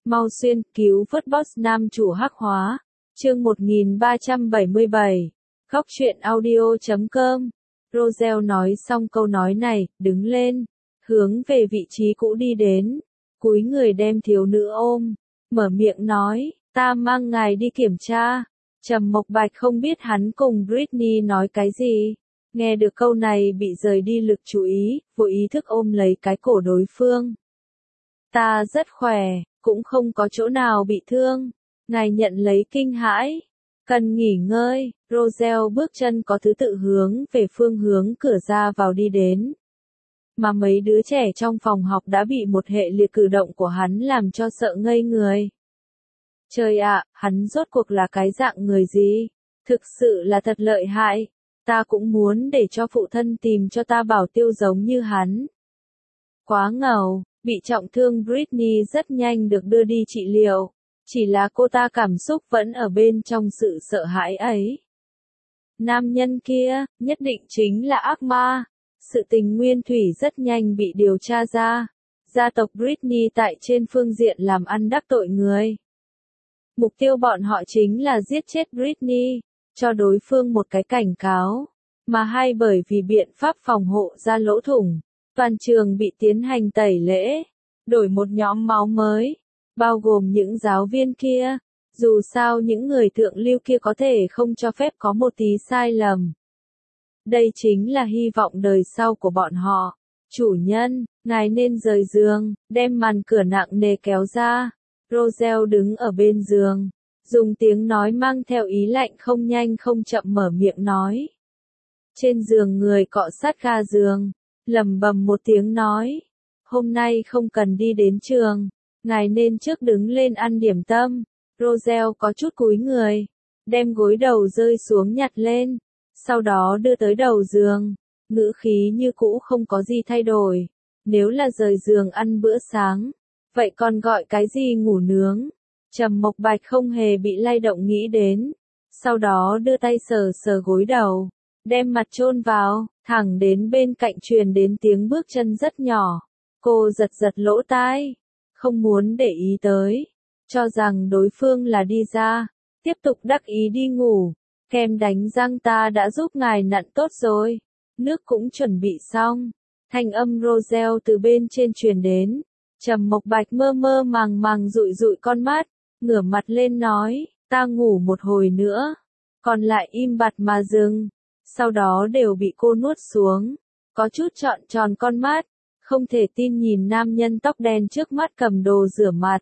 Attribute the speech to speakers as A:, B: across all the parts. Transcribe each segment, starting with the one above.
A: Mau xuyên, cứu vớt boss nam chủ hắc hóa. Chương 1377. Góc truyện audio.com. Roselle nói xong câu nói này, đứng lên, hướng về vị trí cũ đi đến, cúi người đem thiếu nữ ôm, mở miệng nói, ta mang ngài đi kiểm tra. Trầm Mộc Bạch không biết hắn cùng Britney nói cái gì. Nghe được câu này bị rời đi lực chú ý, vô ý thức ôm lấy cái cổ đối phương. Ta rất khỏe, cũng không có chỗ nào bị thương. Ngài nhận lấy kinh hãi. Cần nghỉ ngơi. Roselle bước chân có thứ tự hướng về phương hướng cửa ra vào đi đến. Mà mấy đứa trẻ trong phòng học đã bị một hệ liệt cử động của hắn làm cho sợ ngây người. Trời ạ, hắn rốt cuộc là cái dạng người gì? Thực sự là thật lợi hại. Ta cũng muốn để cho phụ thân tìm cho ta bảo tiêu giống như hắn. Quá ngầu, bị trọng thương Britney rất nhanh được đưa đi trị liệu. Chỉ là cô ta cảm xúc vẫn ở bên trong sự sợ hãi ấy. Nam nhân kia, nhất định chính là ác ma. Sự tình nguyên thủy rất nhanh bị điều tra ra. Gia tộc Britney tại trên phương diện làm ăn đắc tội người. Mục tiêu bọn họ chính là giết chết Britney, cho đối phương một cái cảnh cáo. Mà hay bởi vì biện pháp phòng hộ ra lỗ thủng, toàn trường bị tiến hành tẩy lễ, đổi một nhóm máu mới, bao gồm những giáo viên kia. Dù sao những người thượng lưu kia có thể không cho phép có một tí sai lầm. Đây chính là hy vọng đời sau của bọn họ. Chủ nhân, ngài nên rời giường, đem màn cửa nặng nề kéo ra. Roselle đứng ở bên giường, dùng tiếng nói mang theo ý lạnh không nhanh không chậm mở miệng nói. Trên giường người cọ sát ga giường, lẩm bẩm một tiếng nói. Hôm nay không cần đi đến trường, ngài nên trước đứng lên ăn điểm tâm. Roselle có chút cúi người, đem gối đầu rơi xuống nhặt lên, sau đó đưa tới đầu giường, ngữ khí như cũ không có gì thay đổi. Nếu là rời giường ăn bữa sáng, vậy còn gọi cái gì ngủ nướng? Trầm Mộc Bạch không hề bị lay động nghĩ đến, sau đó đưa tay sờ sờ gối đầu, đem mặt chôn vào, thẳng đến bên cạnh truyền đến tiếng bước chân rất nhỏ. Cô giật giật lỗ tai, không muốn để ý tới, cho rằng đối phương là đi ra, tiếp tục đắc ý đi ngủ. Kem đánh răng ta đã giúp ngài nặn tốt rồi, nước cũng chuẩn bị xong. Thanh âm Roselle từ bên trên truyền đến. Trầm Mộc Bạch mơ mơ màng màng dụi dụi con mắt, ngửa mặt lên nói, ta ngủ một hồi nữa. Còn lại im bặt mà dừng, sau đó đều bị cô nuốt xuống, có chút trọn tròn con mắt, không thể tin nhìn nam nhân tóc đen trước mắt cầm đồ rửa mặt.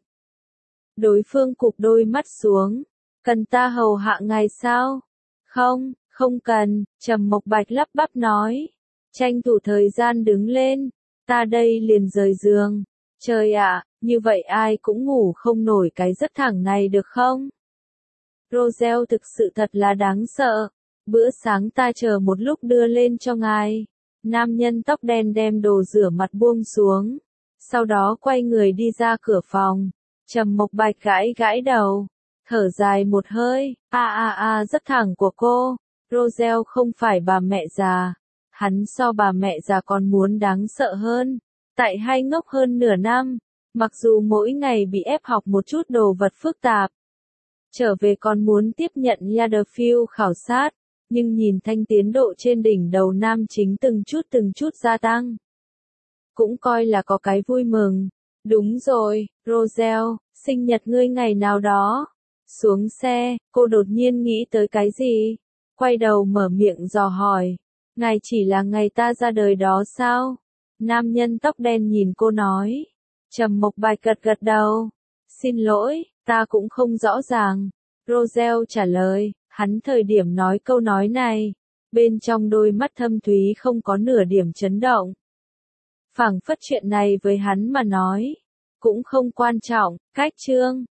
A: Đối phương cụp đôi mắt xuống, cần ta hầu hạ ngài sao? Không, không cần. Trầm Mộc Bạch lắp bắp nói, tranh thủ thời gian đứng lên, ta đây liền rời giường. Trời ạ, như vậy ai cũng ngủ không nổi cái giấc thẳng này được không? Roselle thực sự thật là đáng sợ. Bữa sáng ta chờ một lúc đưa lên cho ngài. Nam nhân tóc đen đem đồ rửa mặt buông xuống, sau đó quay người đi ra cửa phòng. Trầm Mộc Bạch gãi gãi đầu, thở dài một hơi, rất thẳng của cô. Roselle không phải bà mẹ già, hắn so bà mẹ già còn muốn đáng sợ hơn. Tại hay ngốc hơn nửa năm, mặc dù mỗi ngày bị ép học một chút đồ vật phức tạp, trở về còn muốn tiếp nhận Yadderfield khảo sát, nhưng nhìn thanh tiến độ trên đỉnh đầu nam chính từng chút gia tăng. Cũng coi là có cái vui mừng. Đúng rồi, Roselle, sinh nhật ngươi ngày nào đó. Xuống xe, cô đột nhiên nghĩ tới cái gì? Quay đầu mở miệng dò hỏi. Ngày chỉ là ngày ta ra đời đó sao? Nam nhân tóc đen nhìn cô nói. Trầm Mộc Bạch gật gật đầu. Xin lỗi, ta cũng không rõ ràng. Roselle trả lời, hắn thời điểm nói câu nói này, bên trong đôi mắt thâm thúy không có nửa điểm chấn động. Phảng phất chuyện này với hắn mà nói, cũng không quan trọng. Cách chương